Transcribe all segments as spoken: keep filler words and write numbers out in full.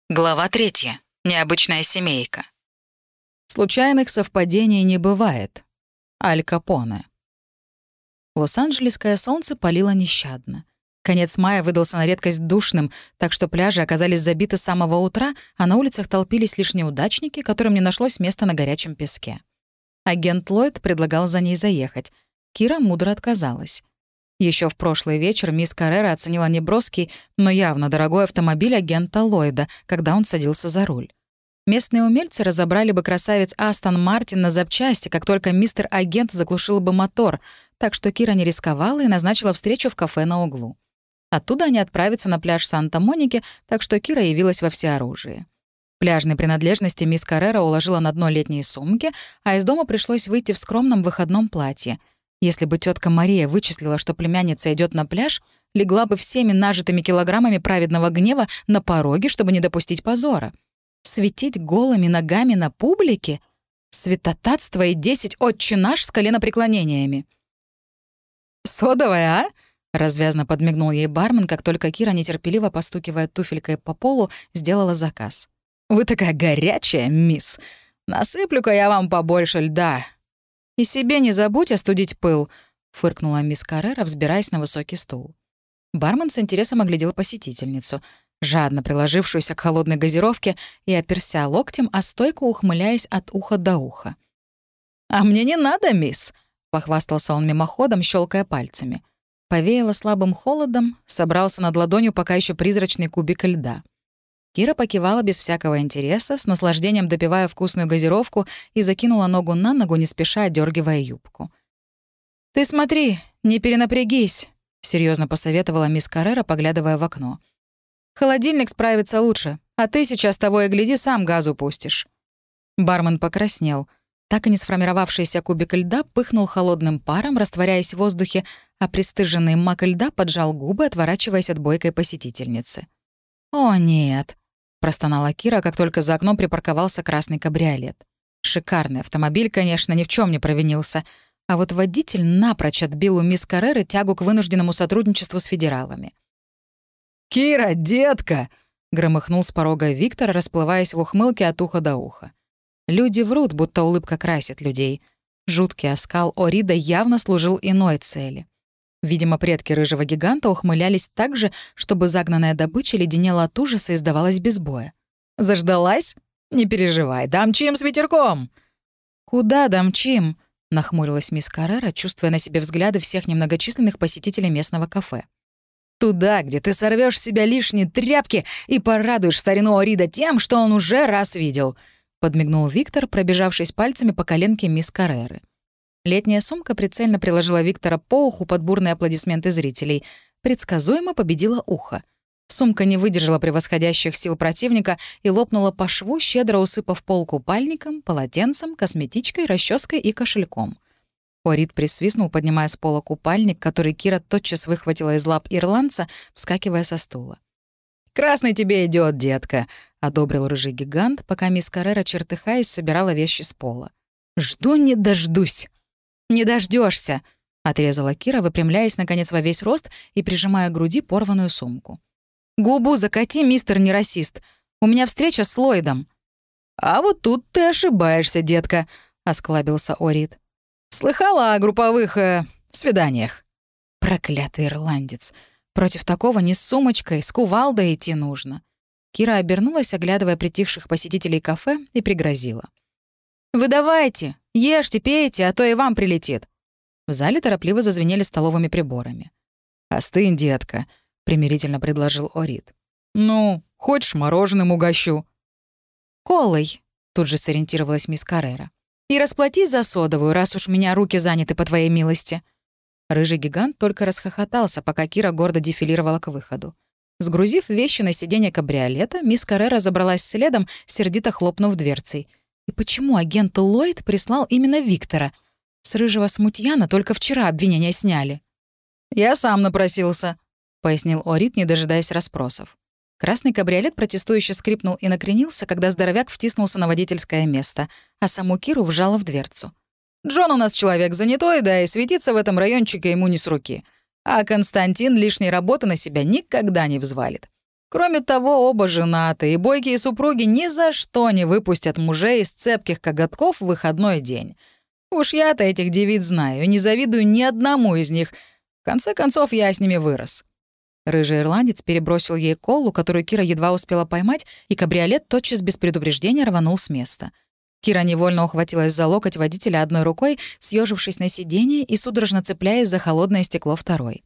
Глава третья. Необычная семейка. Случайных совпадений не бывает. Аль Капоне. Лос-Анджелесское солнце палило нещадно. Конец мая выдался на редкость душным, так что пляжи оказались забиты с самого утра, а на улицах толпились лишь неудачники, которым не нашлось места на горячем песке. Агент Ллойд предлагал за ней заехать. Кира мудро отказалась. Еще в прошлый вечер мисс Каррера оценила неброский, но явно дорогой автомобиль агента Ллойда, когда он садился за руль. Местные умельцы разобрали бы красавец Астон Мартин на запчасти, как только мистер-агент заглушил бы мотор, так что Кира не рисковала и назначила встречу в кафе на углу. Оттуда они отправятся на пляж Санта-Моники, так что Кира явилась во всеоружии. Пляжные принадлежности мисс Каррера уложила на дно летние сумки, а из дома пришлось выйти в скромном выходном платье. Если бы тетка Мария вычислила, что племянница идет на пляж, легла бы всеми нажитыми килограммами праведного гнева на пороге, чтобы не допустить позора. Светить голыми ногами на публике? Святотатство и десять отче наш с коленопреклонениями. «Содовая, а?» — развязно подмигнул ей бармен, как только Кира, нетерпеливо постукивая туфелькой по полу, сделала заказ. «Вы такая горячая, мисс! Насыплю-ка я вам побольше льда!» «И себе не забудь остудить пыл», — фыркнула мисс Каррера, взбираясь на высокий стул. Бармен с интересом оглядел посетительницу, жадно приложившуюся к холодной газировке и оперся локтем, а стойко ухмыляясь от уха до уха. «А мне не надо, мисс», — похвастался он мимоходом, щелкая пальцами. Повеяло слабым холодом, собрался над ладонью пока еще призрачный кубик льда. Кира покивала без всякого интереса, с наслаждением допивая вкусную газировку и закинула ногу на ногу, не спеша одергивая юбку. «Ты смотри, не перенапрягись», — серьезно посоветовала мисс Каррера, поглядывая в окно. «Холодильник справится лучше, а ты сейчас того и гляди, сам газу пустишь». Бармен покраснел. Так и не сформировавшийся кубик льда пыхнул холодным паром, растворяясь в воздухе, а пристыженный мак льда поджал губы, отворачиваясь от бойкой посетительницы. «О, нет», — простонала Кира, как только за окном припарковался красный кабриолет. Шикарный автомобиль, конечно, ни в чем не провинился, а вот водитель напрочь отбил у мисс Карреры тягу к вынужденному сотрудничеству с федералами. «Кира, детка!» — громыхнул с порога Виктор, расплываясь в ухмылке от уха до уха. Люди врут, будто улыбка красит людей. Жуткий оскал Орида явно служил иной цели. Видимо, предки рыжего гиганта ухмылялись так же, чтобы загнанная добыча леденела от ужаса и сдавалась без боя. «Заждалась? Не переживай, дамчим с ветерком!» «Куда дамчим?» — нахмурилась мисс Каррера, чувствуя на себе взгляды всех немногочисленных посетителей местного кафе. «Туда, где ты сорвешь с себя лишние тряпки и порадуешь старину Орида тем, что он уже раз видел», — подмигнул Виктор, пробежавшись пальцами по коленке мисс Карреры. Летняя сумка прицельно приложила Виктора по уху под бурные аплодисменты зрителей. Предсказуемо победила ухо. Сумка не выдержала превосходящих сил противника и лопнула по шву, щедро усыпав пол купальником, полотенцем, косметичкой, расческой и кошельком. Орид присвистнул, поднимая с пола купальник, который Кира тотчас выхватила из лап ирландца, вскакивая со стула. «Красный тебе идет, детка», — одобрил рыжий гигант, пока мисс Каррера, чертыхаясь, собирала вещи с пола. «Жду не дождусь». «Не дождешься, отрезала Кира, выпрямляясь, наконец, во весь рост и прижимая к груди порванную сумку. «Губу закати, мистер нерасист. У меня встреча с Ллойдом». «А вот тут ты ошибаешься, детка», — осклабился Орид. «Слыхала о групповых э, свиданиях?» Проклятый ирландец. Против такого не с сумочкой, с кувалдой идти нужно. Кира обернулась, оглядывая притихших посетителей кафе, и пригрозила. «Вы давайте, ешьте, пейте, а то и вам прилетит». В зале торопливо зазвенели столовыми приборами. «Остынь, детка», — примирительно предложил Орид. «Ну, хочешь, мороженым угощу?» «Колой», — тут же сориентировалась мисс Каррера. «И расплатись за содовую, раз уж у меня руки заняты, по твоей милости». Рыжий гигант только расхохотался, пока Кира гордо дефилировала к выходу. Сгрузив вещи на сиденье кабриолета, мисс Каррера забралась следом, сердито хлопнув дверцей. И почему агент Ллойд прислал именно Виктора? С рыжего смутьяна только вчера обвинения сняли. «Я сам напросился», — пояснил Орид, не дожидаясь расспросов. Красный кабриолет протестующе скрипнул и накренился, когда здоровяк втиснулся на водительское место, а саму Киру вжала в дверцу. «Джон у нас человек занятой, да и светиться в этом райончике ему не с руки. А Константин лишней работы на себя никогда не взвалит. Кроме того, оба женаты, и бойкие супруги ни за что не выпустят мужей из цепких коготков в выходной день. Уж я-то этих девиц знаю, и не завидую ни одному из них. В конце концов, я с ними вырос». Рыжий ирландец перебросил ей колу, которую Кира едва успела поймать, и кабриолет тотчас без предупреждения рванул с места. Кира невольно ухватилась за локоть водителя одной рукой, съежившись на сиденье и судорожно цепляясь за холодное стекло второй.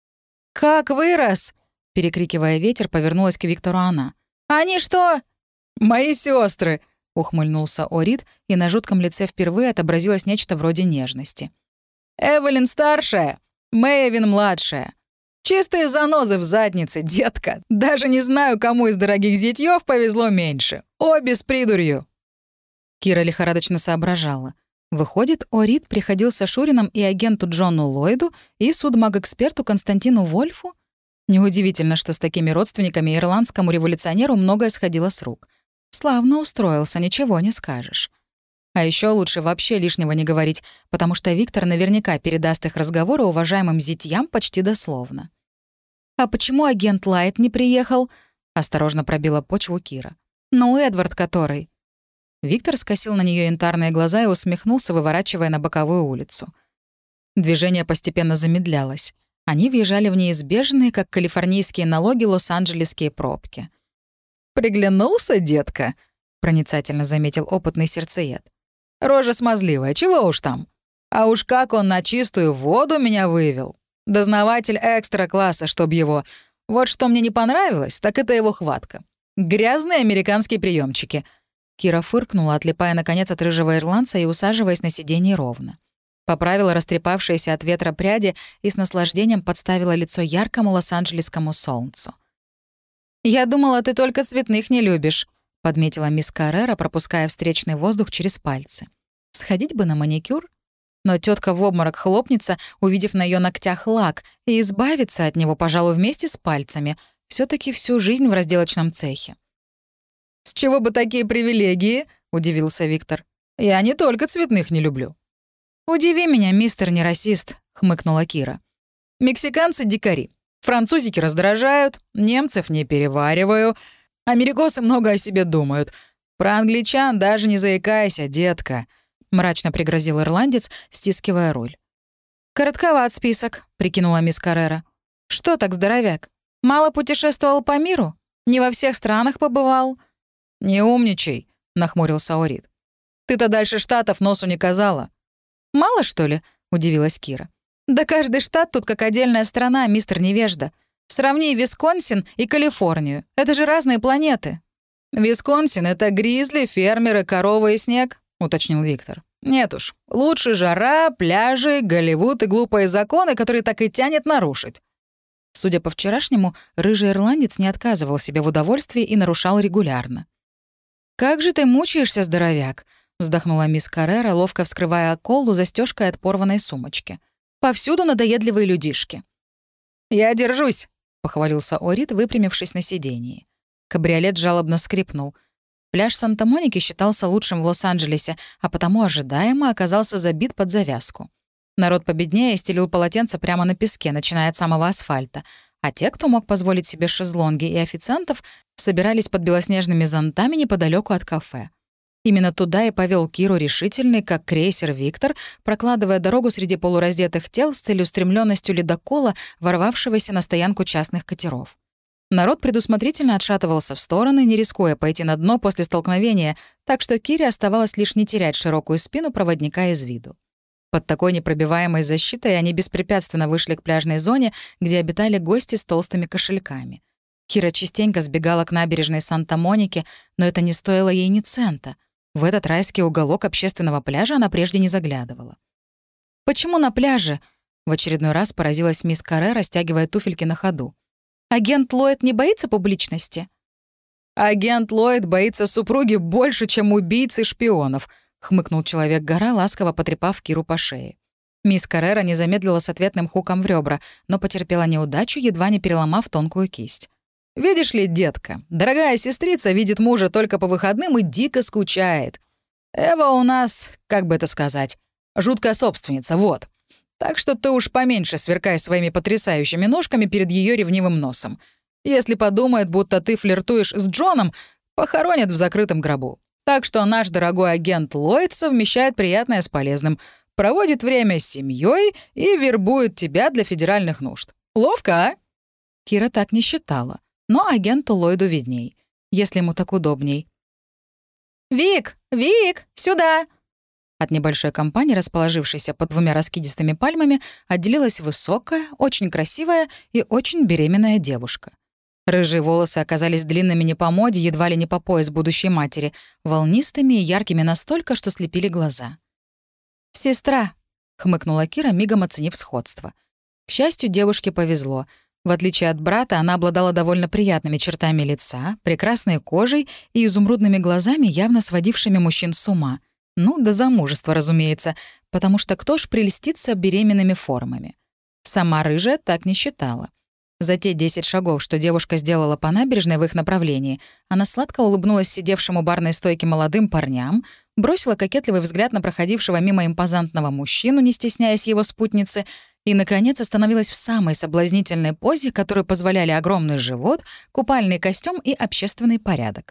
«Как вырос!» — перекрикивая ветер, повернулась к Виктору она. «Они что?» «Мои сестры! ухмыльнулся Орид, и на жутком лице впервые отобразилось нечто вроде нежности. «Эвелин старшая, Мэйвин младшая. Чистые занозы в заднице, детка. Даже не знаю, кому из дорогих зятьёв повезло меньше. Обе с придурью». Кира лихорадочно соображала. Выходит, Орид приходился Шурином и агенту Джону Ллойду, и судмаг-эксперту Константину Вольфу? Неудивительно, что с такими родственниками ирландскому революционеру многое сходило с рук. Славно устроился, ничего не скажешь. А еще лучше вообще лишнего не говорить, потому что Виктор наверняка передаст их разговоры уважаемым зятьям почти дословно. «А почему агент Лайт не приехал?» — осторожно пробила почву Кира. «Ну, Эдвард который?» Виктор скосил на нее янтарные глаза и усмехнулся, выворачивая на боковую улицу. Движение постепенно замедлялось. Они въезжали в неизбежные, как калифорнийские налоги, лос-анджелесские пробки. «Приглянулся, детка?» — проницательно заметил опытный сердцеед. «Рожа смазливая, чего уж там? А уж как он на чистую воду меня вывел. Дознаватель экстра-класса, чтоб его. Вот что мне не понравилось, так это его хватка. Грязные американские приемчики. Кира фыркнула, отлипая, наконец, от рыжего ирландца и усаживаясь на сиденье ровно. Поправила растрепавшиеся от ветра пряди и с наслаждением подставила лицо яркому лос-анджелесскому солнцу. «Я думала, ты только цветных не любишь», — подметила мисс Каррера, пропуская встречный воздух через пальцы. «Сходить бы на маникюр?» Но тетка в обморок хлопнется, увидев на ее ногтях лак, и избавиться от него, пожалуй, вместе с пальцами. все таки всю жизнь в разделочном цехе. «С чего бы такие привилегии?» — удивился Виктор. «Я не только цветных не люблю». «Удиви меня, мистер нерасист», — хмыкнула Кира. «Мексиканцы — дикари. Французики раздражают, немцев не перевариваю. Америкосы много о себе думают. Про англичан даже не заикайся, детка», — мрачно пригрозил ирландец, стискивая руль. «Коротковат список», — прикинула мисс Каррера. «Что так, здоровяк? Мало путешествовал по миру? Не во всех странах побывал?» «Не умничай», — нахмурился Орид. «Ты-то дальше штатов носу не казала». «Мало, что ли?» — удивилась Кира. «Да каждый штат тут как отдельная страна, мистер Невежда. Сравни Висконсин и Калифорнию. Это же разные планеты». «Висконсин — это гризли, фермеры, коровы и снег», — уточнил Виктор. «Нет уж. Лучше жара, пляжи, Голливуд и глупые законы, которые так и тянет нарушить». Судя по вчерашнему, рыжий ирландец не отказывал себе в удовольствии и нарушал регулярно. «Как же ты мучаешься, здоровяк!» — вздохнула мисс Каррера, ловко вскрывая колу застежкой от порванной сумочки. «Повсюду надоедливые людишки». «Я держусь», — похвалился Орид, выпрямившись на сиденье. Кабриолет жалобно скрипнул. Пляж Санта-Моники считался лучшим в Лос-Анджелесе, а потому ожидаемо оказался забит под завязку. Народ победнее стелил полотенца прямо на песке, начиная от самого асфальта, а те, кто мог позволить себе шезлонги и официантов, собирались под белоснежными зонтами неподалеку от кафе. Именно туда и повел Киру решительный, как крейсер «Виктор», прокладывая дорогу среди полураздетых тел с целеустремленностью ледокола, ворвавшегося на стоянку частных катеров. Народ предусмотрительно отшатывался в стороны, не рискуя пойти на дно после столкновения, так что Кире оставалось лишь не терять широкую спину проводника из виду. Под такой непробиваемой защитой они беспрепятственно вышли к пляжной зоне, где обитали гости с толстыми кошельками. Кира частенько сбегала к набережной Санта-Моники, но это не стоило ей ни цента. В этот райский уголок общественного пляжа она прежде не заглядывала. «Почему на пляже?» — в очередной раз поразилась мисс Карре, растягивая туфельки на ходу. «Агент Ллойд не боится публичности?» «Агент Ллойд боится супруги больше, чем убийц и шпионов», — хмыкнул Человек-гора, ласково потрепав Киру по шее. Мисс Каррера не замедлила с ответным хуком в ребра, но потерпела неудачу, едва не переломав тонкую кисть. «Видишь ли, детка, дорогая сестрица видит мужа только по выходным и дико скучает. Эва у нас, как бы это сказать, жуткая собственница, вот. Так что ты уж поменьше сверкай своими потрясающими ножками перед ее ревнивым носом. Если подумает, будто ты флиртуешь с Джоном, похоронят в закрытом гробу. Так что наш дорогой агент Ллойд совмещает приятное с полезным, проводит время с семьей и вербует тебя для федеральных нужд. Ловко, а?» Кира так не считала, но агенту Ллойду видней, если ему так удобней. «Вик! Вик! Сюда!» От небольшой компании, расположившейся под двумя раскидистыми пальмами, отделилась высокая, очень красивая и очень беременная девушка. Рыжие волосы оказались длинными не по моде, едва ли не по пояс будущей матери, волнистыми и яркими настолько, что слепили глаза. «Сестра», — хмыкнула Кира, мигом оценив сходство. К счастью, девушке повезло. В отличие от брата, она обладала довольно приятными чертами лица, прекрасной кожей и изумрудными глазами, явно сводившими мужчин с ума. Ну, до замужества, разумеется, потому что кто ж прельстится беременными формами? Сама рыжая так не считала. За те десять шагов, что девушка сделала по набережной в их направлении, она сладко улыбнулась сидевшим у барной стойки молодым парням, бросила кокетливый взгляд на проходившего мимо импозантного мужчину, не стесняясь его спутницы, и, наконец, остановилась в самой соблазнительной позе, которую позволяли огромный живот, купальный костюм и общественный порядок.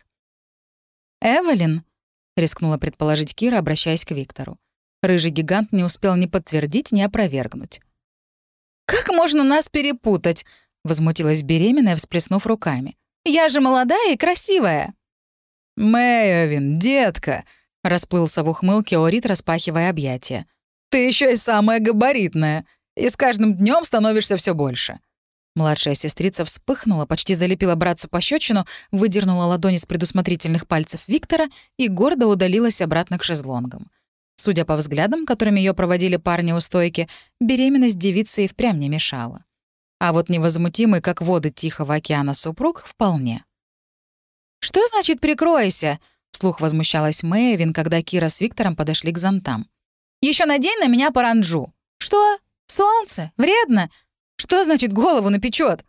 «Эвелин», — рискнула предположить Кира, обращаясь к Виктору. Рыжий гигант не успел ни подтвердить, ни опровергнуть. «Как можно нас перепутать?» — возмутилась беременная, всплеснув руками. «Я же молодая и красивая!» «Мэйвин, детка!» — расплылся в ухмылке Орит, распахивая объятия. «Ты еще и самая габаритная, и с каждым днем становишься все больше». Младшая сестрица вспыхнула, почти залепила братцу пощечину, выдернула ладони с предусмотрительных пальцев Виктора и гордо удалилась обратно к шезлонгам. Судя по взглядам, которыми ее проводили парни у стойки, беременность девицы и впрямь не мешала. А вот невозмутимый, как воды Тихого океана, супруг вполне. «Что значит «прикройся»?» — вслух возмущалась Мэйвин, когда Кира с Виктором подошли к зонтам. «Еще надень на меня паранджу». «Что? Солнце? Вредно? Что значит голову напечет?»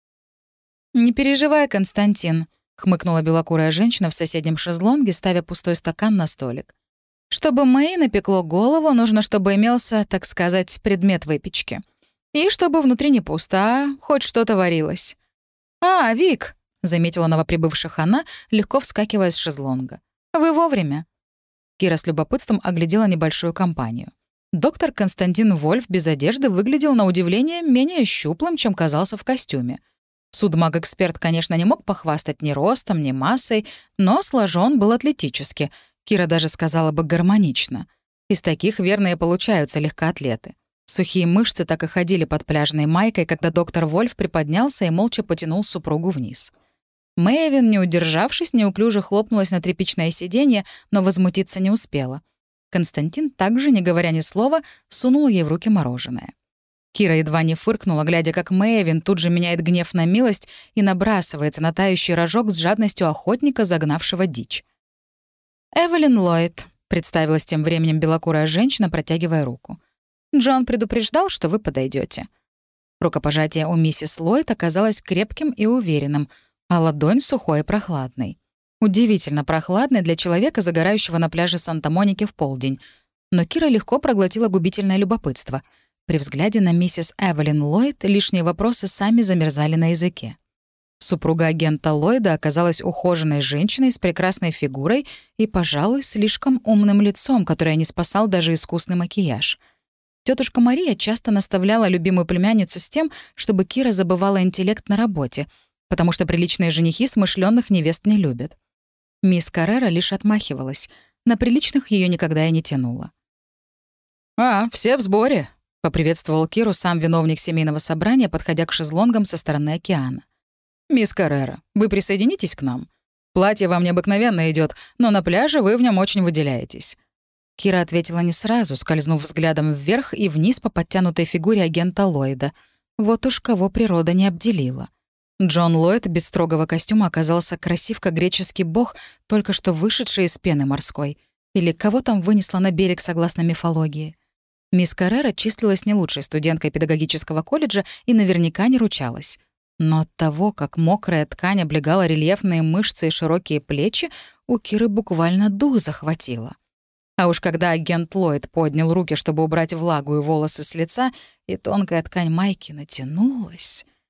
«Не переживай, Константин», — хмыкнула белокурая женщина в соседнем шезлонге, ставя пустой стакан на столик. «Чтобы Мэй напекло голову, нужно, чтобы имелся, так сказать, предмет выпечки. И чтобы внутри не пусто, а хоть что-то варилось». «А, Вик», — заметила новоприбывших она, легко вскакивая с шезлонга. «Вы вовремя». Кира с любопытством оглядела небольшую компанию. Доктор Константин Вольф без одежды выглядел, на удивление, менее щуплым, чем казался в костюме. Судмаг-эксперт, конечно, не мог похвастать ни ростом, ни массой, но сложен был атлетически. Кира даже сказала бы гармонично. Из таких, верно, и получаются легкоатлеты. Сухие мышцы так и ходили под пляжной майкой, когда доктор Вольф приподнялся и молча потянул супругу вниз. Мэйвин, не удержавшись, неуклюже хлопнулась на тряпичное сиденье, но возмутиться не успела. Константин, также, не говоря ни слова, сунул ей в руки мороженое. Кира едва не фыркнула, глядя, как Мэйвин тут же меняет гнев на милость и набрасывается на тающий рожок с жадностью охотника, загнавшего дичь. «Эвелин Ллойд», — представилась тем временем белокурая женщина, протягивая руку. «Джон предупреждал, что вы подойдете. Рукопожатие у миссис Ллойд оказалось крепким и уверенным, а ладонь сухой и прохладной. Удивительно прохладной для человека, загорающего на пляже Санта-Моники в полдень. Но Кира легко проглотила губительное любопытство. При взгляде на миссис Эвелин Ллойд лишние вопросы сами замерзали на языке. Супруга агента Ллойда оказалась ухоженной женщиной с прекрасной фигурой и, пожалуй, слишком умным лицом, которое не спасал даже искусный макияж. Тетушка Мария часто наставляла любимую племянницу с тем, чтобы Кира забывала интеллект на работе, потому что приличные женихи смышленных невест не любят. Мисс Каррера лишь отмахивалась. На приличных ее никогда и не тянуло. «А, все в сборе», — поприветствовал Киру сам виновник семейного собрания, подходя к шезлонгам со стороны океана. «Мисс Каррера, вы присоединитесь к нам? Платье вам необыкновенно идет, но на пляже вы в нем очень выделяетесь». Кира ответила не сразу, скользнув взглядом вверх и вниз по подтянутой фигуре агента Ллойда. Вот уж кого природа не обделила. Джон Ллойд без строгого костюма оказался красив, как греческий бог, только что вышедший из пены морской. Или кого там вынесло на берег, согласно мифологии. Мисс Каррера числилась не лучшей студенткой педагогического колледжа и наверняка не ручалась. Но от того, как мокрая ткань облегала рельефные мышцы и широкие плечи, у Киры буквально дух захватило. А уж когда агент Ллойд поднял руки, чтобы убрать влагу и волосы с лица, и тонкая ткань майки натянулась...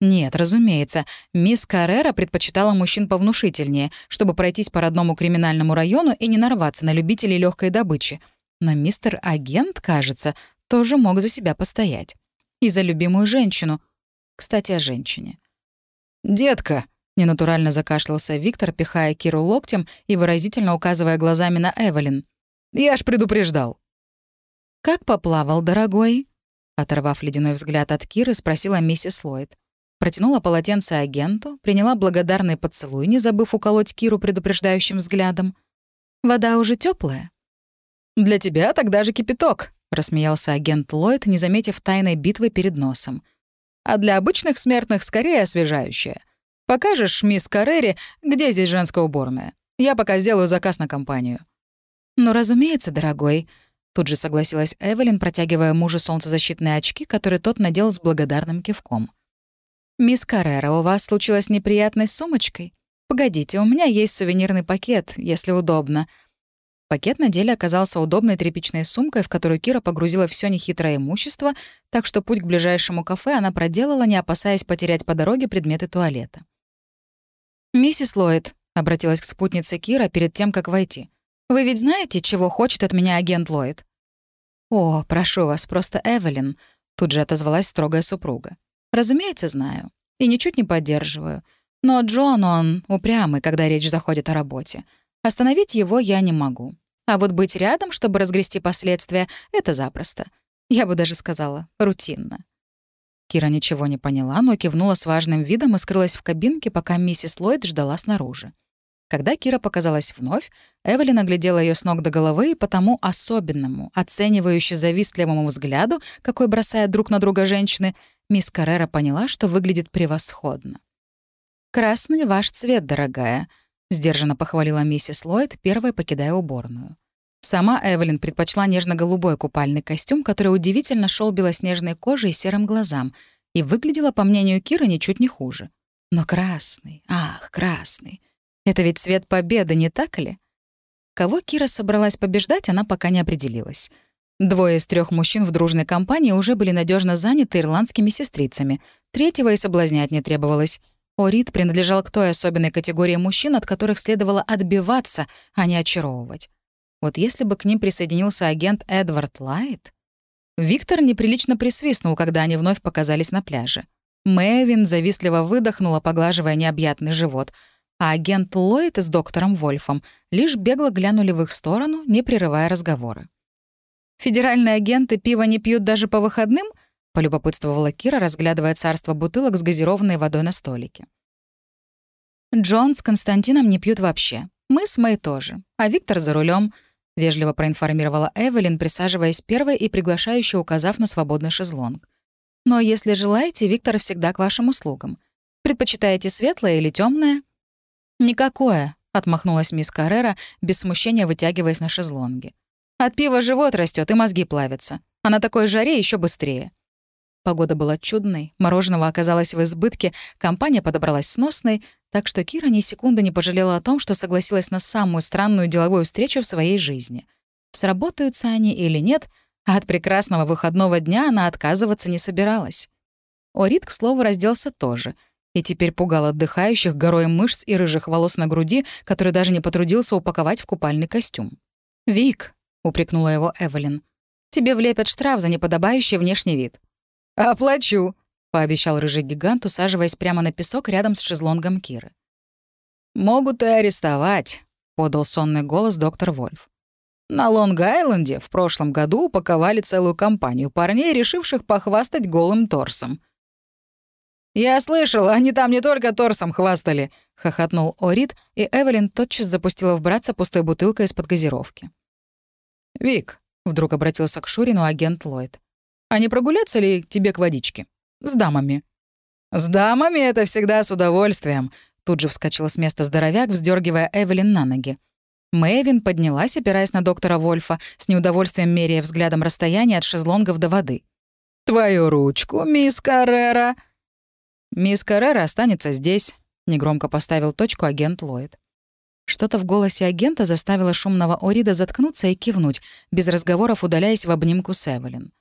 Нет, разумеется, мисс Каррера предпочитала мужчин повнушительнее, чтобы пройтись по родному криминальному району и не нарваться на любителей легкой добычи. Но мистер Агент, кажется, тоже мог за себя постоять. И за любимую женщину. Кстати, о женщине. «Детка!» — ненатурально закашлялся Виктор, пихая Киру локтем и выразительно указывая глазами на Эвелин. «Я ж предупреждал!» «Как поплавал, дорогой?» Оторвав ледяной взгляд от Киры, спросила миссис Ллойд. Протянула полотенце агенту, приняла благодарный поцелуй, не забыв уколоть Киру предупреждающим взглядом. «Вода уже теплая. «Для тебя тогда же кипяток», — рассмеялся агент Ллойд, не заметив тайной битвы перед носом. «А для обычных смертных скорее освежающая. Покажешь мисс Каррери, где здесь женская уборная? Я пока сделаю заказ на компанию». «Ну, разумеется, дорогой», — тут же согласилась Эвелин, протягивая мужу солнцезащитные очки, которые тот надел с благодарным кивком. «Мисс Каррера, у вас случилась неприятность с сумочкой? Погодите, у меня есть сувенирный пакет, если удобно». Пакет на деле оказался удобной тряпичной сумкой, в которую Кира погрузила все нехитрое имущество, так что путь к ближайшему кафе она проделала, не опасаясь потерять по дороге предметы туалета. «Миссис Ллойд», — обратилась к спутнице Кира перед тем, как войти, «вы ведь знаете, чего хочет от меня агент Ллойд?» «О, прошу вас, просто Эвелин», — тут же отозвалась строгая супруга. «Разумеется, знаю. И ничуть не поддерживаю. Но Джон, он упрямый, когда речь заходит о работе. Остановить его я не могу. А вот быть рядом, чтобы разгрести последствия, это запросто. Я бы даже сказала, рутинно». Кира ничего не поняла, но кивнула с важным видом и скрылась в кабинке, пока миссис Ллойд ждала снаружи. Когда Кира показалась вновь, Эвелин оглядела ее с ног до головы и по тому особенному, оценивающе завистливому взгляду, какой бросают друг на друга женщины, мисс Каррера поняла, что выглядит превосходно. «Красный ваш цвет, дорогая», — сдержанно похвалила миссис Ллойд, первой покидая уборную. Сама Эвелин предпочла нежно-голубой купальный костюм, который удивительно шел белоснежной коже и серым глазам, и выглядела, по мнению Киры, ничуть не хуже. Но красный, ах, красный. Это ведь цвет победы, не так ли? Кого Кира собралась побеждать, она пока не определилась. Двое из трех мужчин в дружной компании уже были надежно заняты ирландскими сестрицами. Третьего и соблазнять не требовалось. Орид принадлежал к той особенной категории мужчин, от которых следовало отбиваться, а не очаровывать. Вот если бы к ним присоединился агент Эдвард Лайт... Виктор неприлично присвистнул, когда они вновь показались на пляже. Мэвин завистливо выдохнула, поглаживая необъятный живот, а агент Ллойд с доктором Вольфом лишь бегло глянули в их сторону, не прерывая разговора. «Федеральные агенты пиво не пьют даже по выходным?» — полюбопытствовала Кира, разглядывая царство бутылок с газированной водой на столике. «Джон с Константином не пьют вообще. Мы с Мэй тоже. А Виктор за рулем, — вежливо проинформировала Эвелин, присаживаясь первой и приглашающе указав на свободный шезлонг. «Но если желаете, Виктор всегда к вашим услугам. Предпочитаете светлое или темное? «Никакое», — отмахнулась мисс Каррера, без смущения вытягиваясь на шезлонге. «От пива живот растет и мозги плавятся. А на такой жаре еще быстрее». Погода была чудной, мороженого оказалось в избытке, компания подобралась сносной, так что Кира ни секунды не пожалела о том, что согласилась на самую странную деловую встречу в своей жизни. Сработаются они или нет, а от прекрасного выходного дня она отказываться не собиралась. Орид, к слову, разделся тоже, и теперь пугал отдыхающих горой мышц и рыжих волос на груди, который даже не потрудился упаковать в купальный костюм. «Вик», — упрекнула его Эвелин, — «тебе влепят штраф за неподобающий внешний вид». «Оплачу», — пообещал рыжий гигант, усаживаясь прямо на песок рядом с шезлонгом Киры. «Могут и арестовать», — подал сонный голос доктор Вольф. «На Лонг-Айленде в прошлом году упаковали целую компанию парней, решивших похвастать голым торсом». «Я слышал, они там не только торсом хвастали», — хохотнул Орид, и Эвелин тотчас запустила в братца пустой бутылкой из-под газировки. «Вик», — вдруг обратился к Шурину агент Ллойд, «а не прогуляться ли тебе к водичке? С дамами?» «С дамами это всегда с удовольствием», — тут же вскочила с места здоровяк, вздергивая Эвелин на ноги. Мэйвин поднялась, опираясь на доктора Вольфа, с неудовольствием меряя взглядом расстояние от шезлонгов до воды. «Твою ручку, мисс Каррера!» «Мисс Каррера останется здесь», — негромко поставил точку агент Ллойд. Что-то в голосе агента заставило шумного Орида заткнуться и кивнуть, без разговоров удаляясь в обнимку с Эвелин.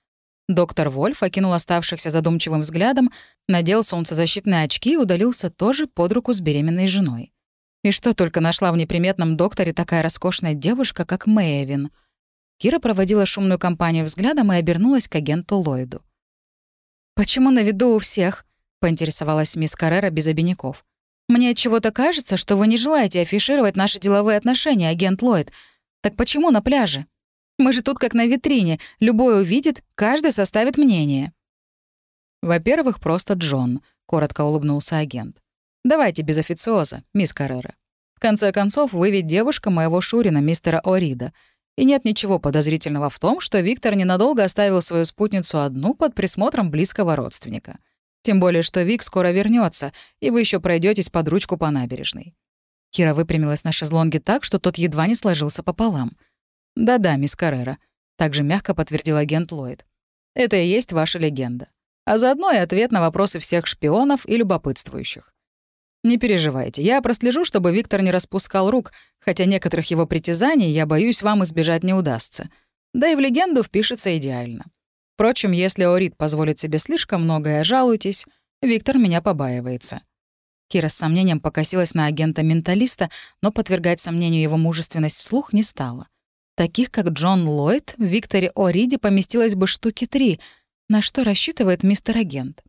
Доктор Вольф окинул оставшихся задумчивым взглядом, надел солнцезащитные очки и удалился тоже под руку с беременной женой. И что только нашла в неприметном докторе такая роскошная девушка, как Мэйвин. Кира проводила шумную компанию взглядом и обернулась к агенту Ллойду. «Почему на виду у всех?» — поинтересовалась мисс Каррера без обиняков. «Мне отчего-то кажется, что вы не желаете афишировать наши деловые отношения, агент Ллойд. Так почему на пляже? Мы же тут как на витрине. Любой увидит, каждый составит мнение». «Во-первых, просто Джон», — коротко улыбнулся агент. «Давайте без официоза, мисс Каррера. В конце концов, вы ведь девушка моего Шурина, мистера О'Рида. И нет ничего подозрительного в том, что Виктор ненадолго оставил свою спутницу одну под присмотром близкого родственника. Тем более, что Вик скоро вернется, и вы еще пройдетесь под ручку по набережной». Кира выпрямилась на шезлонге так, что тот едва не сложился пополам. «Да-да, мисс Каррера», — также мягко подтвердил агент Ллойд. «Это и есть ваша легенда. А заодно и ответ на вопросы всех шпионов и любопытствующих. Не переживайте, я прослежу, чтобы Виктор не распускал рук, хотя некоторых его притязаний, я боюсь, вам избежать не удастся. Да и в легенду впишется идеально. Впрочем, если О'Рид позволит себе слишком многое, жалуйтесь, Виктор меня побаивается». Кира с сомнением покосилась на агента-менталиста, но подвергать сомнению его мужественность вслух не стала. Таких, как Джон Ллойд, в Викторе О'Риде поместилось бы штуки три. На что рассчитывает мистер агент?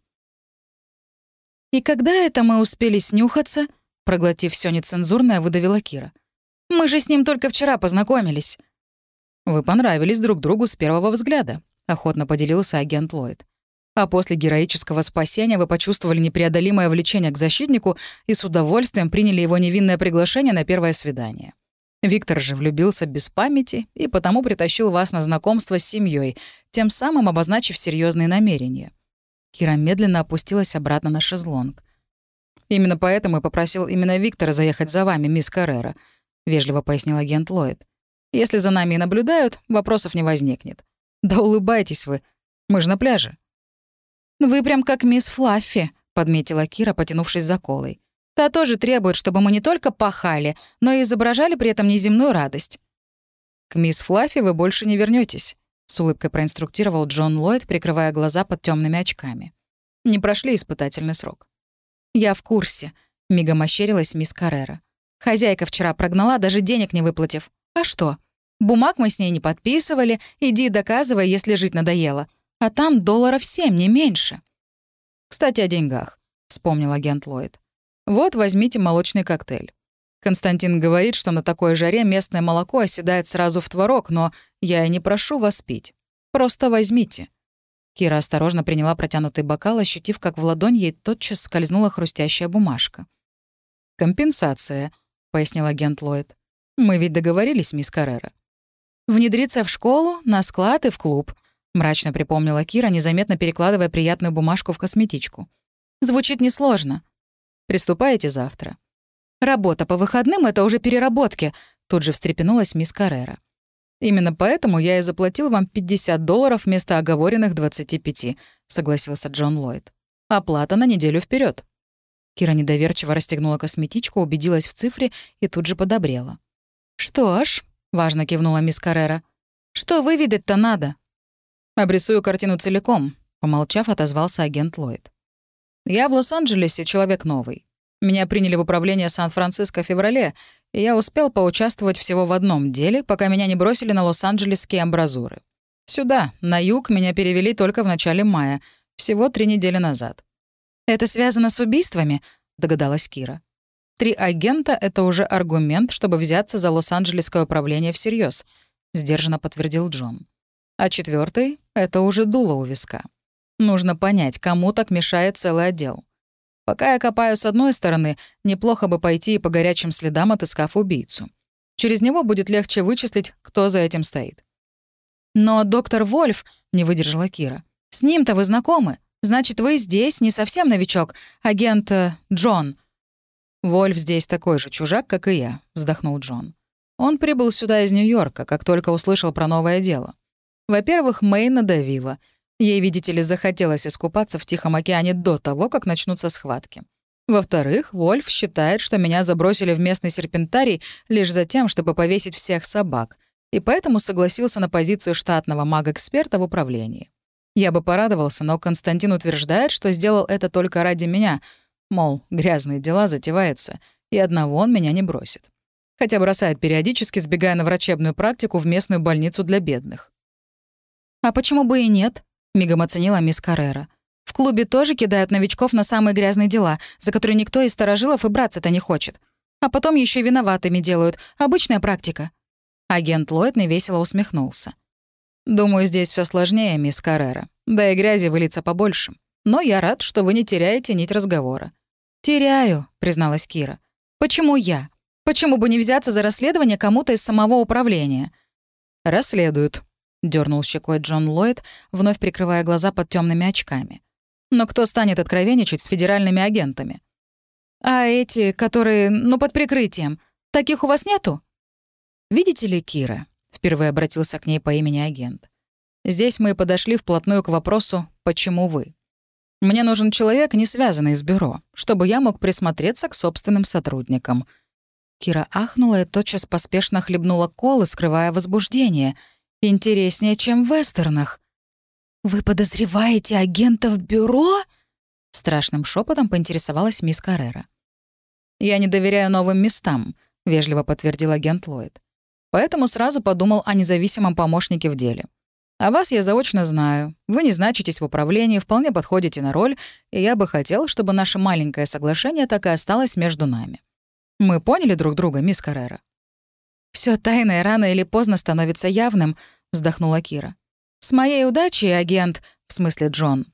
«И когда это мы успели снюхаться?» — проглотив все нецензурное, выдавила Кира. «Мы же с ним только вчера познакомились». «Вы понравились друг другу с первого взгляда», — охотно поделился агент Ллойд. «А после героического спасения вы почувствовали непреодолимое влечение к защитнику и с удовольствием приняли его невинное приглашение на первое свидание. Виктор же влюбился без памяти и потому притащил вас на знакомство с семьей, тем самым обозначив серьезные намерения». Кира медленно опустилась обратно на шезлонг. «Именно поэтому и попросил именно Виктора заехать за вами, мисс Каррера», — вежливо пояснил агент Ллойд. «Если за нами и наблюдают, вопросов не возникнет. Да улыбайтесь вы, мы же на пляже». «Вы прям как мисс Флаффи», — подметила Кира, потянувшись за колой. «Та тоже требует, чтобы мы не только пахали, но и изображали при этом неземную радость». «К мисс Флаффи вы больше не вернетесь», — с улыбкой проинструктировал Джон Ллойд, прикрывая глаза под темными очками. «Не прошли испытательный срок». «Я в курсе», — мигом ощерилась мисс Каррера. «Хозяйка вчера прогнала, даже денег не выплатив. А что? Бумаг мы с ней не подписывали, иди доказывай, если жить надоело. А там долларов семь, не меньше». «Кстати, о деньгах», — вспомнил агент Ллойд. «Вот возьмите молочный коктейль. Константин говорит, что на такой жаре местное молоко оседает сразу в творог, но я и не прошу вас пить. Просто возьмите». Кира осторожно приняла протянутый бокал, ощутив, как в ладонь ей тотчас скользнула хрустящая бумажка. «Компенсация», — пояснил агент Ллойд. «Мы ведь договорились, мисс Каррера». «Внедриться в школу, на склад и в клуб», — мрачно припомнила Кира, незаметно перекладывая приятную бумажку в косметичку. «Звучит несложно. Приступаете завтра». «Работа по выходным — это уже переработки», — тут же встрепенулась мисс Каррера. «Именно поэтому я и заплатил вам пятьдесят долларов вместо оговоренных двадцати пяти», — согласился Джон Ллойд. «Оплата на неделю вперед. Кира недоверчиво расстегнула косметичку, убедилась в цифре и тут же подобрела. «Что ж», — важно кивнула мисс Каррера, — «что выведать-то надо?» «Обрисую картину целиком», — помолчав, отозвался агент Ллойд. «Я в Лос-Анджелесе человек новый. Меня приняли в управление Сан-Франциско в феврале, и я успел поучаствовать всего в одном деле, пока меня не бросили на лос-анджелесские амбразуры. Сюда, на юг, меня перевели только в начале мая, всего три недели назад». «Это связано с убийствами?» — догадалась Кира. «Три агента — это уже аргумент, чтобы взяться за лос-анджелесское управление всерьез», — сдержанно подтвердил Джон. «А четвертый — это уже дуло у виска. Нужно понять, кому так мешает целый отдел. Пока я копаю с одной стороны, неплохо бы пойти и по горячим следам, отыскав убийцу. Через него будет легче вычислить, кто за этим стоит». «Но доктор Вольф», — не выдержала Кира, — «с ним-то вы знакомы. Значит, вы здесь не совсем новичок, агент э, Джон». «Вольф здесь такой же чужак, как и я», — вздохнул Джон. «Он прибыл сюда из Нью-Йорка, как только услышал про новое дело. Во-первых, Мэй надавила. Ей, видите ли, захотелось искупаться в Тихом океане до того, как начнутся схватки. Во-вторых, Вольф считает, что меня забросили в местный серпентарий лишь за тем, чтобы повесить всех собак, и поэтому согласился на позицию штатного мага-эксперта в управлении. Я бы порадовался, но Константин утверждает, что сделал это только ради меня. Мол, грязные дела затеваются, и одного он меня не бросит. Хотя бросает периодически, сбегая на врачебную практику в местную больницу для бедных. «А почему бы и нет?» — мигом оценила мисс Каррера. «В клубе тоже кидают новичков на самые грязные дела, за которые никто из старожилов и браться-то не хочет. А потом еще и виноватыми делают. Обычная практика». Агент Ллойд невесело усмехнулся. «Думаю, здесь все сложнее, мисс Каррера. Да и грязи выльется побольше. Но я рад, что вы не теряете нить разговора». «Теряю», — призналась Кира. «Почему я? Почему бы не взяться за расследование кому-то из самого управления?» «Расследуют», — дернул щекой Джон Ллойд, вновь прикрывая глаза под темными очками. «Но кто станет откровенничать с федеральными агентами?» «А эти, которые, ну, под прикрытием, таких у вас нету?» «Видите ли, Кира», — впервые обратился к ней по имени агент, «здесь мы подошли вплотную к вопросу «почему вы?». Мне нужен человек, не связанный с бюро, чтобы я мог присмотреться к собственным сотрудникам». Кира ахнула и тотчас поспешно хлебнула колы, скрывая возбуждение. «Интереснее, чем в вестернах». «Вы подозреваете агента в бюро?» — страшным шепотом поинтересовалась мисс Каррера. «Я не доверяю новым местам», — вежливо подтвердил агент Ллойд. «Поэтому сразу подумал о независимом помощнике в деле. А вас я заочно знаю. Вы не значитесь в управлении, вполне подходите на роль, и я бы хотел, чтобы наше маленькое соглашение так и осталось между нами. Мы поняли друг друга, мисс Каррера?» «Всё тайное рано или поздно становится явным», — вздохнула Кира. «С моей удачей, агент, в смысле Джон».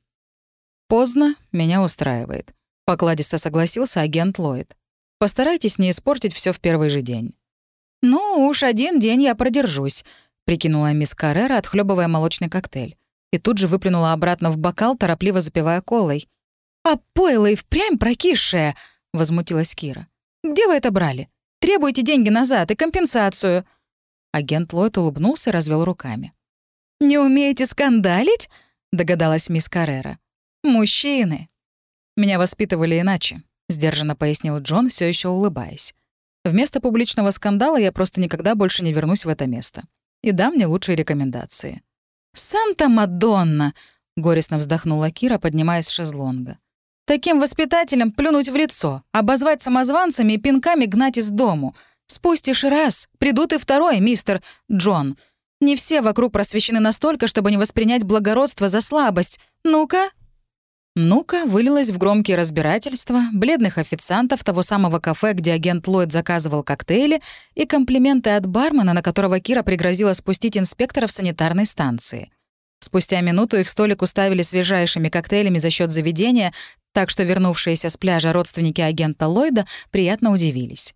«Поздно меня устраивает», — покладисто согласился агент Ллойд. «Постарайтесь не испортить всё в первый же день». «Ну, уж один день я продержусь», — прикинула мисс Каррера, отхлёбывая молочный коктейль. И тут же выплюнула обратно в бокал, торопливо запивая колой. «А пойло и впрямь прокисшее», — возмутилась Кира. «Где вы это брали? Требуйте деньги назад и компенсацию». Агент Ллойд улыбнулся и развел руками. «Не умеете скандалить?» — догадалась мисс Каррера. «Мужчины». «Меня воспитывали иначе», — сдержанно пояснил Джон, все еще улыбаясь. «Вместо публичного скандала я просто никогда больше не вернусь в это место. И дам мне лучшие рекомендации». «Санта-Мадонна!» — горестно вздохнула Кира, поднимаясь с шезлонга. «Таким воспитателям плюнуть в лицо, обозвать самозванцами и пинками гнать из дому. Спустишь раз, придут и второй, мистер Джон. Не все вокруг просвещены настолько, чтобы не воспринять благородство за слабость. Ну-ка!» «Ну-ка» вылилось в громкие разбирательства, бледных официантов того самого кафе, где агент Ллойд заказывал коктейли, и комплименты от бармена, на которого Кира пригрозила спустить инспектора в санитарной станции. Спустя минуту их столик уставили свежайшими коктейлями за счет заведения, так что вернувшиеся с пляжа родственники агента Ллойда приятно удивились.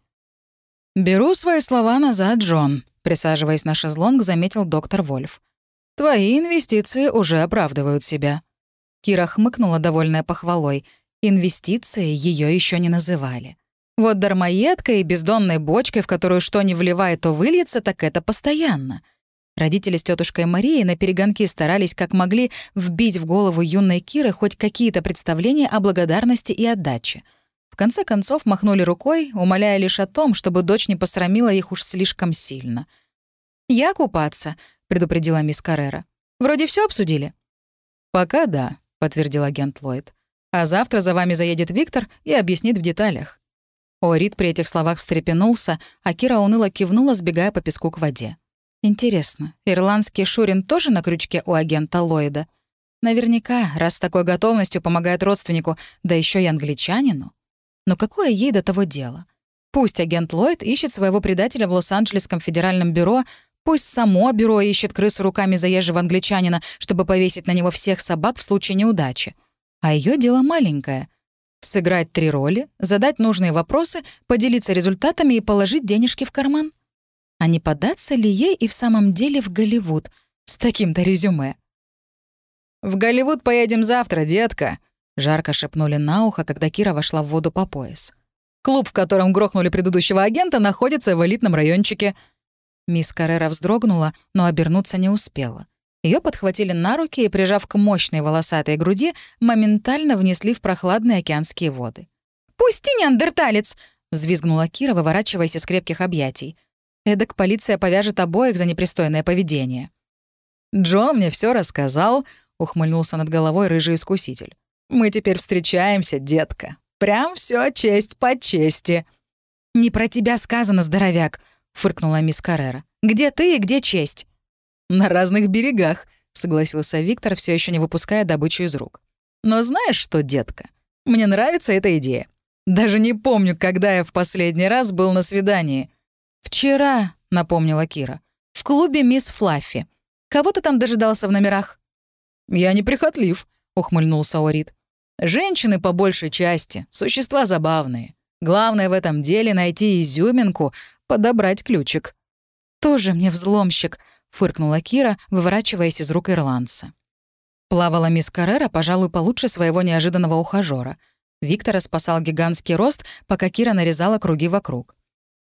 «Беру свои слова назад, Джон», — присаживаясь на шезлонг, заметил доктор Вольф. «Твои инвестиции уже оправдывают себя». Кира хмыкнула, довольная похвалой. Инвестиции ее еще не называли. Вот дармоедкой и бездонной бочкой, в которую что ни вливай, то выльется, так это постоянно. Родители с тетушкой Марией наперегонки старались как могли вбить в голову юной Киры хоть какие-то представления о благодарности и отдаче. В конце концов махнули рукой, умоляя лишь о том, чтобы дочь не посрамила их уж слишком сильно. «Я купаться», — предупредила мисс Каррера. «Вроде все обсудили?» «Пока да», — подтвердил агент Ллойд. «А завтра за вами заедет Виктор и объяснит в деталях». Орид при этих словах встрепенулся, а Кира уныло кивнула, сбегая по песку к воде. Интересно, ирландский Шурин тоже на крючке у агента Ллойда? Наверняка, раз с такой готовностью помогает родственнику, да еще и англичанину. Но какое ей до того дело? Пусть агент Ллойд ищет своего предателя в Лос-Анджелесском федеральном бюро, пусть само бюро ищет крысу руками заезжего англичанина, чтобы повесить на него всех собак в случае неудачи. А ее дело маленькое. Сыграть три роли, задать нужные вопросы, поделиться результатами и положить денежки в карман. А не податься ли ей и в самом деле в Голливуд с таким-то резюме? «В Голливуд поедем завтра, детка», — жарко шепнули на ухо, когда Кира вошла в воду по пояс. «Клуб, в котором грохнули предыдущего агента, находится в элитном райончике». Мисс Каррера вздрогнула, но обернуться не успела. Ее подхватили на руки и, прижав к мощной волосатой груди, моментально внесли в прохладные океанские воды. «Пусти, неандерталец!» — взвизгнула Кира, выворачиваясь из крепких объятий. Эдак полиция повяжет обоих за непристойное поведение. «Джон мне все рассказал», — ухмыльнулся над головой рыжий искуситель. «Мы теперь встречаемся, детка. Прям все честь по чести». «Не про тебя сказано, здоровяк», — фыркнула мисс Каррера. «Где ты и где честь?» «На разных берегах», — согласился Виктор, все еще не выпуская добычу из рук. «Но знаешь что, детка, мне нравится эта идея. Даже не помню, когда я в последний раз был на свидании». «Вчера», — напомнила Кира, — «в клубе мисс Флаффи. Кого ты там дожидался в номерах?» «Я неприхотлив», — ухмыльнулся Орит. «Женщины, по большей части, существа забавные. Главное в этом деле — найти изюминку, подобрать ключик». «Тоже мне взломщик», — фыркнула Кира, выворачиваясь из рук ирландца. Плавала мисс Каррера, пожалуй, получше своего неожиданного ухажёра. Виктора спасал гигантский рост, пока Кира нарезала круги вокруг.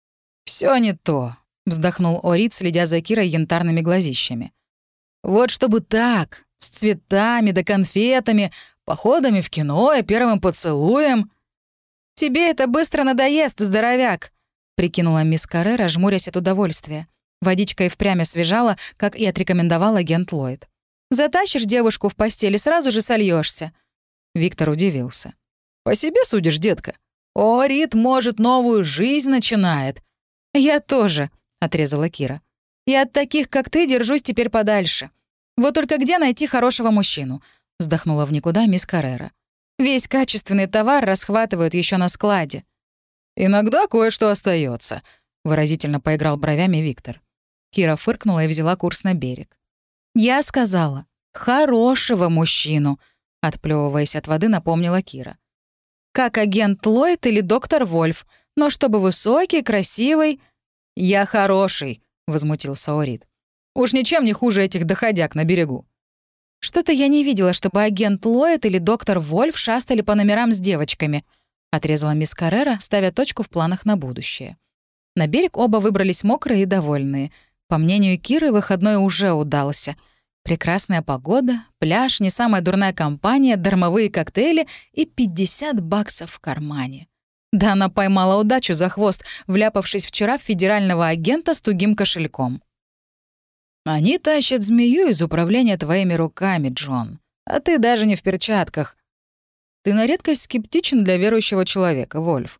«Всё не то», — вздохнул Орит, следя за Кирой янтарными глазищами. «Вот чтобы так, с цветами да конфетами, походами в кино и первым поцелуем». «Тебе это быстро надоест, здоровяк», — прикинула мисс Каррера, жмурясь от удовольствия. Водичка и впрямь освежала, как и отрекомендовал агент Ллойд. «Затащишь девушку в постель и сразу же сольёшься». Виктор удивился. «По себе судишь, детка? О, Рит, может, новую жизнь начинает». «Я тоже», — отрезала Кира. «И от таких, как ты, держусь теперь подальше. Вот только где найти хорошего мужчину?» — вздохнула в никуда мисс Каррера. «Весь качественный товар расхватывают еще на складе». «Иногда кое-что остается, выразительно поиграл бровями Виктор. Кира фыркнула и взяла курс на берег. «Я сказала, хорошего мужчину», — отплёвываясь от воды, напомнила Кира. «Как агент Ллойд или доктор Вольф, но чтобы высокий, красивый...» «Я хороший», — возмутился Орит. «Уж ничем не хуже этих доходяг на берегу». «Что-то я не видела, чтобы агент Ллойд или доктор Вольф шастали по номерам с девочками», — отрезала мисс Каррера, ставя точку в планах на будущее. На берег оба выбрались мокрые и довольные. По мнению Киры, выходной уже удался. Прекрасная погода, пляж, не самая дурная компания, дармовые коктейли и пятьдесят баксов в кармане. Да она поймала удачу за хвост, вляпавшись вчера в федерального агента с тугим кошельком. «Они тащат змею из управления твоими руками, Джон. А ты даже не в перчатках. Ты на редкость скептичен для верующего человека, Вольф.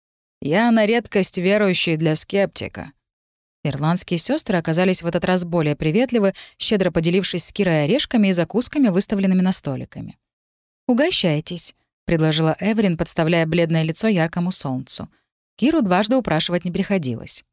Я на редкость верующий для скептика». Ирландские сестры оказались в этот раз более приветливы, щедро поделившись с Кирой орешками и закусками, выставленными на столиками. «Угощайтесь», — предложила Эвелин, подставляя бледное лицо яркому солнцу. Киру дважды упрашивать не приходилось.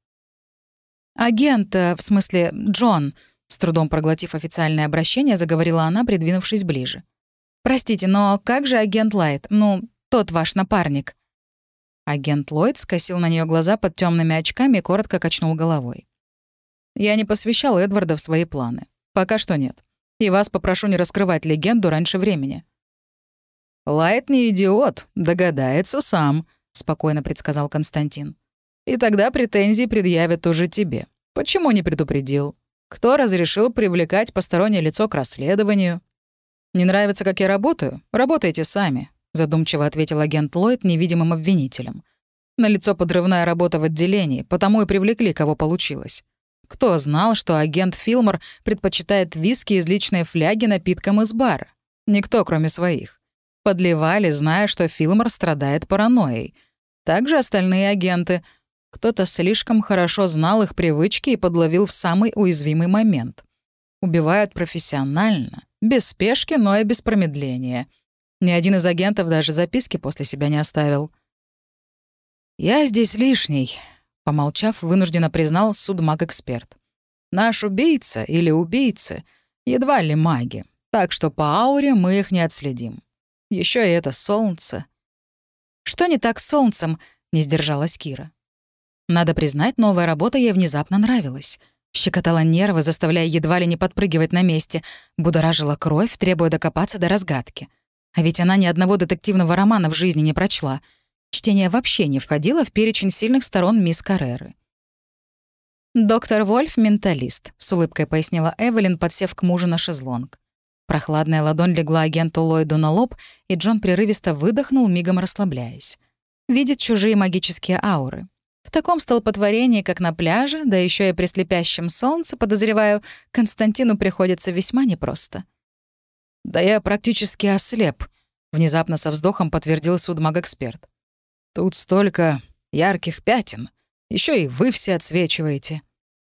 «Агент, в смысле, Джон», — с трудом проглотив официальное обращение, заговорила она, придвинувшись ближе. «Простите, но как же агент Ллойд? Ну, тот ваш напарник?» Агент Ллойд скосил на нее глаза под темными очками и коротко качнул головой. «Я не посвящал Эдварда в свои планы. Пока что нет. И вас попрошу не раскрывать легенду раньше времени». «Ллойд не идиот, догадается сам», — спокойно предсказал Константин. «И тогда претензии предъявят уже тебе. Почему не предупредил? Кто разрешил привлекать постороннее лицо к расследованию?» «Не нравится, как я работаю? Работайте сами», — задумчиво ответил агент Ллойд невидимым обвинителем. «Налицо подрывная работа в отделении, потому и привлекли, кого получилось. Кто знал, что агент Филмор предпочитает виски из личной фляги напиткам из бара? Никто, кроме своих. Подливали, зная, что Филмор страдает паранойей. Также остальные агенты. Кто-то слишком хорошо знал их привычки и подловил в самый уязвимый момент. Убивают профессионально, без спешки, но и без промедления. Ни один из агентов даже записки после себя не оставил. «Я здесь лишний», — помолчав, вынужденно признал судмаг-эксперт. «Наш убийца или убийцы едва ли маги, так что по ауре мы их не отследим. Еще и это солнце». «Что не так с солнцем?» — не сдержалась Кира. Надо признать, новая работа ей внезапно нравилась. Щекотала нервы, заставляя едва ли не подпрыгивать на месте, будоражила кровь, требуя докопаться до разгадки. А ведь она ни одного детективного романа в жизни не прочла. Чтение вообще не входило в перечень сильных сторон мисс Карреры. «Доктор Вольф — менталист», — с улыбкой пояснила Эвелин, подсев к мужу на шезлонг. Прохладная ладонь легла агенту Ллойду на лоб, и Джон прерывисто выдохнул, мигом расслабляясь. Видит чужие магические ауры. В таком столпотворении, как на пляже, да еще и при слепящем солнце, подозреваю, Константину приходится весьма непросто. «Да я практически ослеп», — внезапно со вздохом подтвердил судмаг-эксперт. «Тут столько ярких пятен. Еще и вы все отсвечиваете».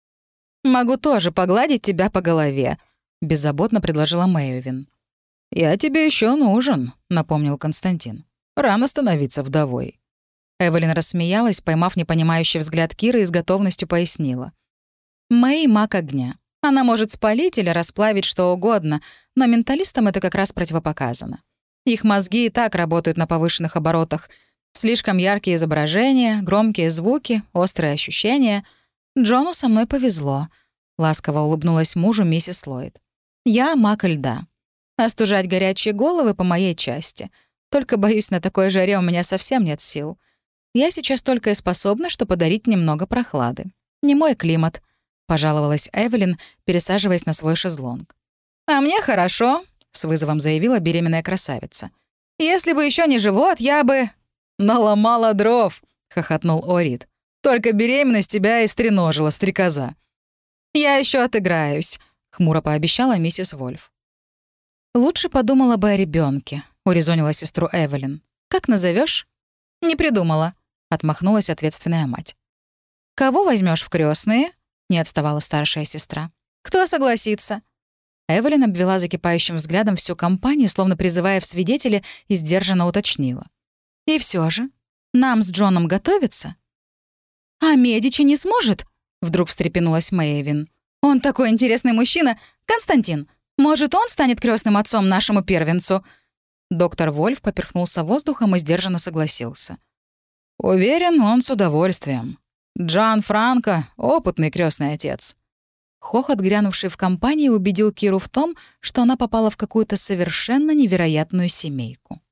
«Могу тоже погладить тебя по голове», — беззаботно предложила Мэйвин. «Я тебе еще нужен», — напомнил Константин. «Рано становиться вдовой». Эвелин рассмеялась, поймав непонимающий взгляд Киры и с готовностью пояснила. «Мэй — маг огня. Она может спалить или расплавить что угодно, но менталистам это как раз противопоказано. Их мозги и так работают на повышенных оборотах. Слишком яркие изображения, громкие звуки, острые ощущения. Джону со мной повезло», — ласково улыбнулась мужу миссис Ллойд. «Я маг льда. Остужать горячие головы по моей части. Только, боюсь, на такой жаре у меня совсем нет сил. Я сейчас только и способна, что подарить немного прохлады. Не мой климат», — пожаловалась Эвелин, пересаживаясь на свой шезлонг. «А мне хорошо», — с вызовом заявила беременная красавица. «Если бы еще не живот, я бы...» «Наломала дров», — хохотнул Орид. «Только беременность тебя и стреножила, стрекоза». «Я еще отыграюсь», — хмуро пообещала миссис Вольф. «Лучше подумала бы о ребенке, урезонила сестру Эвелин. «Как назовешь? «Не придумала», — отмахнулась ответственная мать. «Кого возьмешь в крестные? Не отставала старшая сестра. «Кто согласится?» Эвелин обвела закипающим взглядом всю компанию, словно призывая в свидетели, и сдержанно уточнила. «И все же, нам с Джоном готовиться?» «А Медичи не сможет?» — вдруг встрепенулась Мэйвин. «Он такой интересный мужчина. Константин, может, он станет крестным отцом нашему первенцу?» Доктор Вольф поперхнулся воздухом и сдержанно согласился. «Уверен, он с удовольствием. Джан Франко — опытный крестный отец». Хохот, грянувший в компании, убедил Киру в том, что она попала в какую-то совершенно невероятную семейку.